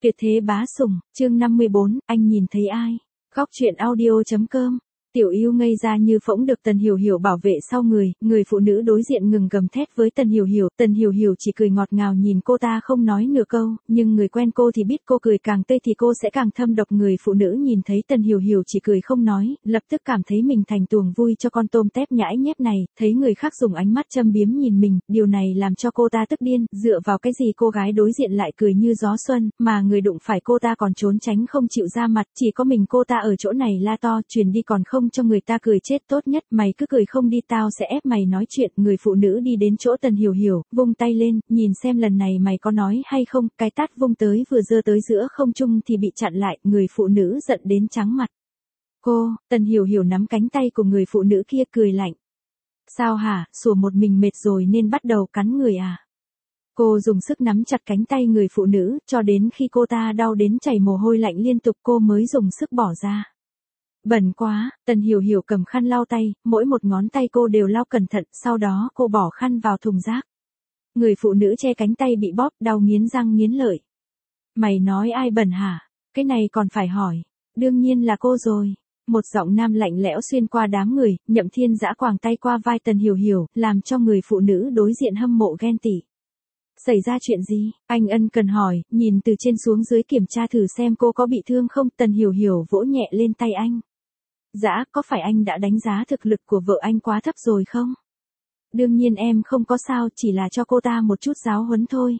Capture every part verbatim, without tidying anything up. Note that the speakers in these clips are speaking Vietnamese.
Tuyệt thế bá sủng, chương năm mươi bốn, anh nhìn thấy ai? Góc truyện audio chấm com. Tiểu Yêu ngây ra như phỗng được Tần Hiểu Hiểu bảo vệ sau người, người phụ nữ đối diện ngừng gầm thét với Tần Hiểu Hiểu, Tần Hiểu Hiểu chỉ cười ngọt ngào nhìn cô ta không nói nửa câu, nhưng người quen cô thì biết cô cười càng tươi thì cô sẽ càng thâm độc. Người phụ nữ nhìn thấy Tần Hiểu Hiểu chỉ cười không nói, lập tức cảm thấy mình thành tuồng vui cho con tôm tép nhãi nhép này, thấy người khác dùng ánh mắt châm biếm nhìn mình, điều này làm cho cô ta tức điên, dựa vào cái gì cô gái đối diện lại cười như gió xuân, mà người đụng phải cô ta còn trốn tránh không chịu ra mặt, chỉ có mình cô ta ở chỗ này la to, truyền đi còn không cho người ta cười chết tốt nhất, mày cứ cười không đi tao sẽ ép mày nói chuyện. Người phụ nữ đi đến chỗ Tần Hiểu Hiểu, vung tay lên, nhìn xem lần này mày có nói hay không, cái tát vung tới vừa giơ tới giữa không trung thì bị chặn lại, người phụ nữ giận đến trắng mặt. Cô, Tần Hiểu Hiểu nắm cánh tay của người phụ nữ kia cười lạnh. Sao hả, sủa một mình mệt rồi nên bắt đầu cắn người à? Cô dùng sức nắm chặt cánh tay người phụ nữ, cho đến khi cô ta đau đến chảy mồ hôi lạnh liên tục cô mới dùng sức bỏ ra. Bẩn quá, Tần Hiểu Hiểu cầm khăn lau tay, mỗi một ngón tay cô đều lau cẩn thận, sau đó cô bỏ khăn vào thùng rác. Người phụ nữ che cánh tay bị bóp, đau nghiến răng nghiến lợi. Mày nói ai bẩn hả? Cái này còn phải hỏi. Đương nhiên là cô rồi. Một giọng nam lạnh lẽo xuyên qua đám người, Nhậm Thiên Dã quàng tay qua vai Tần Hiểu Hiểu, làm cho người phụ nữ đối diện hâm mộ ghen tị. Xảy ra chuyện gì? Anh ân cần hỏi, nhìn từ trên xuống dưới kiểm tra thử xem cô có bị thương không. Tần Hiểu Hiểu vỗ nhẹ lên tay anh. Dã, có phải anh đã đánh giá thực lực của vợ anh quá thấp rồi không? Đương nhiên em không có sao, chỉ là cho cô ta một chút giáo huấn thôi.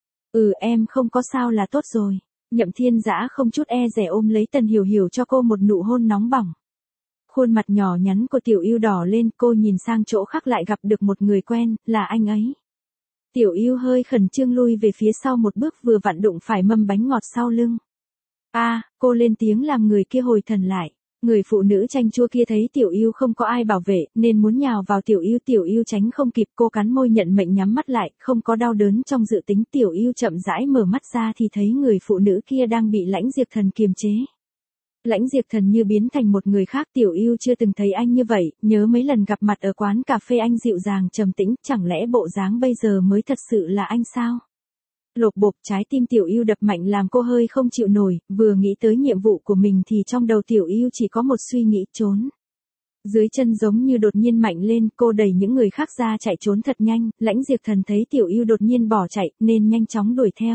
Ừ, em không có sao là tốt rồi. Nhậm Thiên Dã không chút e dè ôm lấy Tần Hiểu Hiểu cho cô một nụ hôn nóng bỏng. Khuôn mặt nhỏ nhắn của Tiểu Yêu đỏ lên, cô nhìn sang chỗ khác lại gặp được một người quen, là anh ấy. Tiểu Yêu hơi khẩn trương lui về phía sau một bước, vừa vặn đụng phải mâm bánh ngọt sau lưng. A, à, cô lên tiếng làm người kia hồi thần lại. Người phụ nữ chanh chua kia thấy Tiểu Yêu không có ai bảo vệ, nên muốn nhào vào Tiểu Yêu, Tiểu Yêu tránh không kịp, cô cắn môi nhận mệnh nhắm mắt lại, không có đau đớn trong dự tính. Tiểu Yêu chậm rãi mở mắt ra thì thấy người phụ nữ kia đang bị Lãnh Diệp Thần kiềm chế. Lãnh Diệp Thần như biến thành một người khác, Tiểu Yêu chưa từng thấy anh như vậy, nhớ mấy lần gặp mặt ở quán cà phê anh dịu dàng trầm tĩnh, chẳng lẽ bộ dáng bây giờ mới thật sự là anh sao? Lộp bộp, trái tim Tiểu Yêu đập mạnh làm cô hơi không chịu nổi, vừa nghĩ tới nhiệm vụ của mình thì trong đầu Tiểu Yêu chỉ có một suy nghĩ, trốn. Dưới chân giống như đột nhiên mạnh lên, cô đẩy những người khác ra chạy trốn thật nhanh, Lãnh Diệp Thần thấy Tiểu Yêu đột nhiên bỏ chạy, nên nhanh chóng đuổi theo.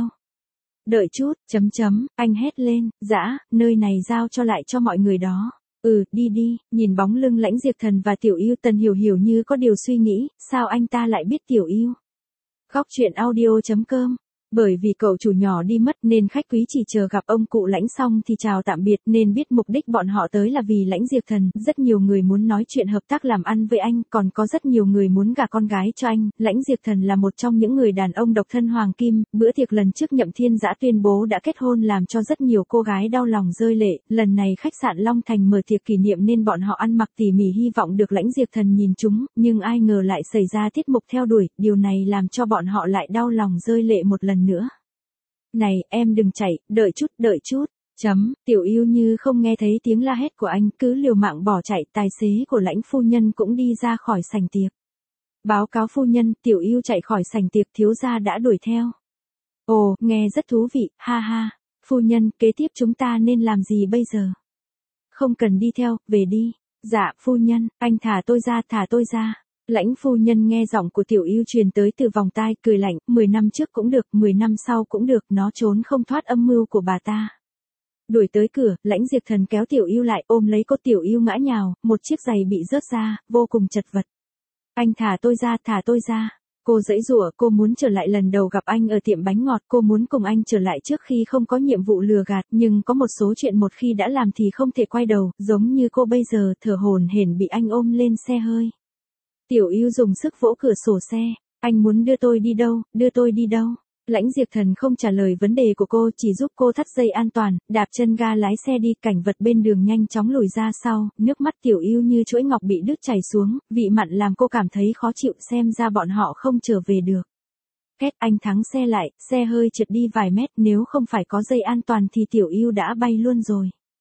Đợi chút, chấm chấm, anh hét lên, Dã, nơi này giao cho lại cho mọi người đó. Ừ, đi đi, nhìn bóng lưng Lãnh Diệp Thần và Tiểu Yêu, Tần Hiểu Hiểu như có điều suy nghĩ, sao anh ta lại biết Tiểu Yêu? Góc truyện audio chấm com. Bởi vì cậu chủ nhỏ đi mất nên khách quý chỉ chờ gặp ông cụ Lãnh xong thì chào tạm biệt, nên biết mục đích bọn họ tới là vì Lãnh Diệp Thần. Rất nhiều người muốn nói chuyện hợp tác làm ăn với anh, còn có rất nhiều người muốn gả con gái cho anh. Lãnh Diệp Thần là một trong những người đàn ông độc thân hoàng kim. Bữa tiệc lần trước Nhậm Thiên Dã tuyên bố đã kết hôn làm cho rất nhiều cô gái đau lòng rơi lệ. Lần này khách sạn Long Thành mở tiệc kỷ niệm nên bọn họ ăn mặc tỉ mỉ hy vọng được Lãnh Diệp Thần nhìn chúng, nhưng ai ngờ lại xảy ra tiết mục theo đuổi, điều này làm cho bọn họ lại đau lòng rơi lệ một lần nữa. Này, em đừng chạy, đợi chút, đợi chút. Chấm, Tiểu Yêu như không nghe thấy tiếng la hét của anh, cứ liều mạng bỏ chạy, tài xế của Lãnh phu nhân cũng đi ra khỏi sảnh tiệc. Báo cáo phu nhân, Tiểu Yêu chạy khỏi sảnh tiệc, thiếu gia đã đuổi theo. Ồ, nghe rất thú vị, ha ha. Phu nhân, kế tiếp chúng ta nên làm gì bây giờ? Không cần đi theo, về đi. Dạ, phu nhân, anh thả tôi ra, thả tôi ra. Lãnh phu nhân nghe giọng của Tiểu Yêu truyền tới từ vòng tai, cười lạnh, mười năm trước cũng được, mười năm sau cũng được, nó trốn không thoát âm mưu của bà ta. Đuổi tới cửa, Lãnh Diệp Thần kéo Tiểu Yêu lại, ôm lấy cô. Tiểu Yêu ngã nhào, một chiếc giày bị rớt ra, vô cùng chật vật. Anh thả tôi ra, thả tôi ra. Cô giãy giụa, cô muốn trở lại lần đầu gặp anh ở tiệm bánh ngọt, cô muốn cùng anh trở lại trước khi không có nhiệm vụ lừa gạt, nhưng có một số chuyện một khi đã làm thì không thể quay đầu, giống như cô bây giờ, thở hổn hển bị anh ôm lên xe hơi. Tiểu Yêu dùng sức vỗ cửa sổ xe, anh muốn đưa tôi đi đâu, đưa tôi đi đâu? Lãnh Diệp Thần không trả lời vấn đề của cô, chỉ giúp cô thắt dây an toàn, đạp chân ga lái xe đi, cảnh vật bên đường nhanh chóng lùi ra sau, nước mắt Tiểu Yêu như chuỗi ngọc bị đứt chảy xuống, vị mặn làm cô cảm thấy khó chịu, xem ra bọn họ không trở về được. Két, anh thắng xe lại, xe hơi trượt đi vài mét, nếu không phải có dây an toàn thì Tiểu Yêu đã bay luôn rồi.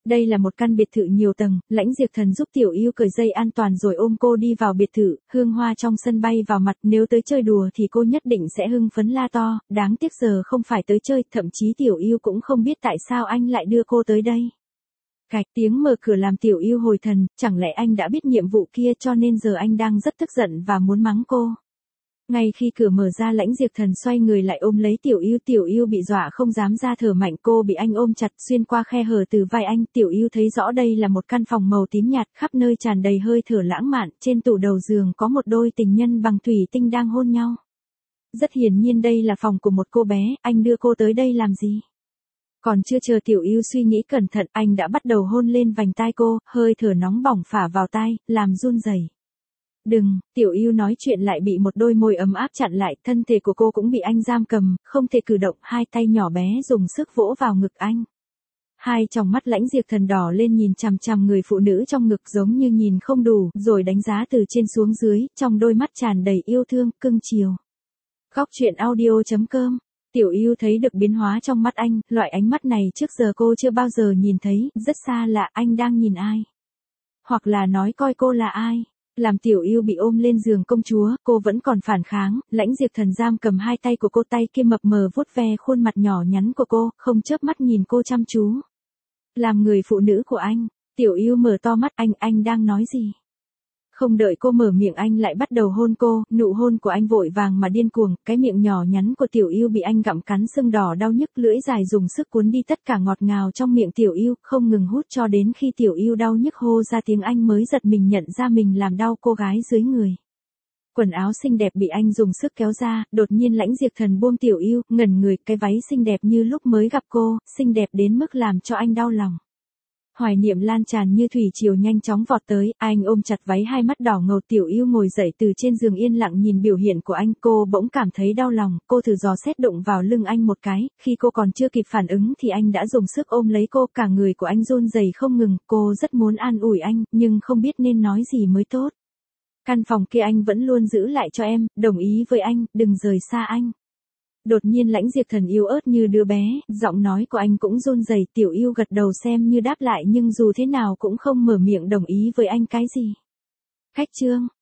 Đây là một căn biệt thự nhiều tầng, Lãnh Diệp Thần giúp Tiểu Yêu cởi dây an toàn rồi ôm cô đi vào biệt thự, hương hoa trong sân bay vào mặt, nếu tới chơi đùa thì cô nhất định sẽ hưng phấn la to, đáng tiếc giờ không phải tới chơi, thậm chí Tiểu Yêu cũng không biết tại sao anh lại đưa cô tới đây. Cạch tiếng mở cửa làm Tiểu Yêu hồi thần, chẳng lẽ anh đã biết nhiệm vụ kia cho nên giờ anh đang rất tức giận và muốn mắng cô. Ngay khi cửa mở ra Lãnh Diệp Thần xoay người lại ôm lấy Tiểu Yêu, Tiểu Yêu bị dọa không dám ra thở mạnh, cô bị anh ôm chặt xuyên qua khe hở từ vai anh, Tiểu Yêu thấy rõ đây là một căn phòng màu tím nhạt, khắp nơi tràn đầy hơi thở lãng mạn, trên tủ đầu giường có một đôi tình nhân bằng thủy tinh đang hôn nhau. Rất hiển nhiên đây là phòng của một cô bé, anh đưa cô tới đây làm gì? Còn chưa chờ Tiểu Yêu suy nghĩ cẩn thận, anh đã bắt đầu hôn lên vành tai cô, hơi thở nóng bỏng phả vào tai, làm run rẩy. Đừng, Tiểu Yêu nói chuyện lại bị một đôi môi ấm áp chặn lại, thân thể của cô cũng bị anh giam cầm, không thể cử động, hai tay nhỏ bé dùng sức vỗ vào ngực anh. Hai tròng mắt Lãnh Diệp Thần đỏ lên nhìn chằm chằm người phụ nữ trong ngực giống như nhìn không đủ, rồi đánh giá từ trên xuống dưới, trong đôi mắt tràn đầy yêu thương, cưng chiều. Góc truyện audio chấm com. Tiểu Yêu thấy được biến hóa trong mắt anh, loại ánh mắt này trước giờ cô chưa bao giờ nhìn thấy, rất xa lạ, anh đang nhìn ai? Hoặc là nói coi cô là ai? Làm Tiểu Yêu bị ôm lên giường công chúa, cô vẫn còn phản kháng, Lãnh Diệp Thần giam cầm hai tay của cô, tay kia mập mờ vuốt ve khuôn mặt nhỏ nhắn của cô, không chớp mắt nhìn cô chăm chú. Làm người phụ nữ của anh, Tiểu Yêu mở to mắt, anh, anh đang nói gì? Không đợi cô mở miệng anh lại bắt đầu hôn cô, nụ hôn của anh vội vàng mà điên cuồng, cái miệng nhỏ nhắn của Tiểu Yêu bị anh gặm cắn sưng đỏ đau nhức, lưỡi dài dùng sức cuốn đi tất cả ngọt ngào trong miệng Tiểu Yêu, không ngừng hút cho đến khi Tiểu Yêu đau nhức hô ra tiếng anh mới giật mình nhận ra mình làm đau cô gái dưới người. Quần áo xinh đẹp bị anh dùng sức kéo ra, đột nhiên Lãnh Diệp Thần buông Tiểu Yêu, ngẩn người, cái váy xinh đẹp như lúc mới gặp cô, xinh đẹp đến mức làm cho anh đau lòng. Hoài niệm lan tràn như thủy triều nhanh chóng vọt tới, anh ôm chặt váy, hai mắt đỏ ngầu. Tiểu Yêu ngồi dậy từ trên giường yên lặng nhìn biểu hiện của anh, cô bỗng cảm thấy đau lòng, cô thử dò xét đụng vào lưng anh một cái, khi cô còn chưa kịp phản ứng thì anh đã dùng sức ôm lấy cô, cả người của anh run rẩy không ngừng, cô rất muốn an ủi anh, nhưng không biết nên nói gì mới tốt. Căn phòng kia anh vẫn luôn giữ lại cho em, đồng ý với anh, đừng rời xa anh. Đột nhiên Lãnh Diệp Thần yếu ớt như đứa bé, giọng nói của anh cũng run rẩy. Tiểu Yêu gật đầu xem như đáp lại nhưng dù thế nào cũng không mở miệng đồng ý với anh cái gì. Khách chương.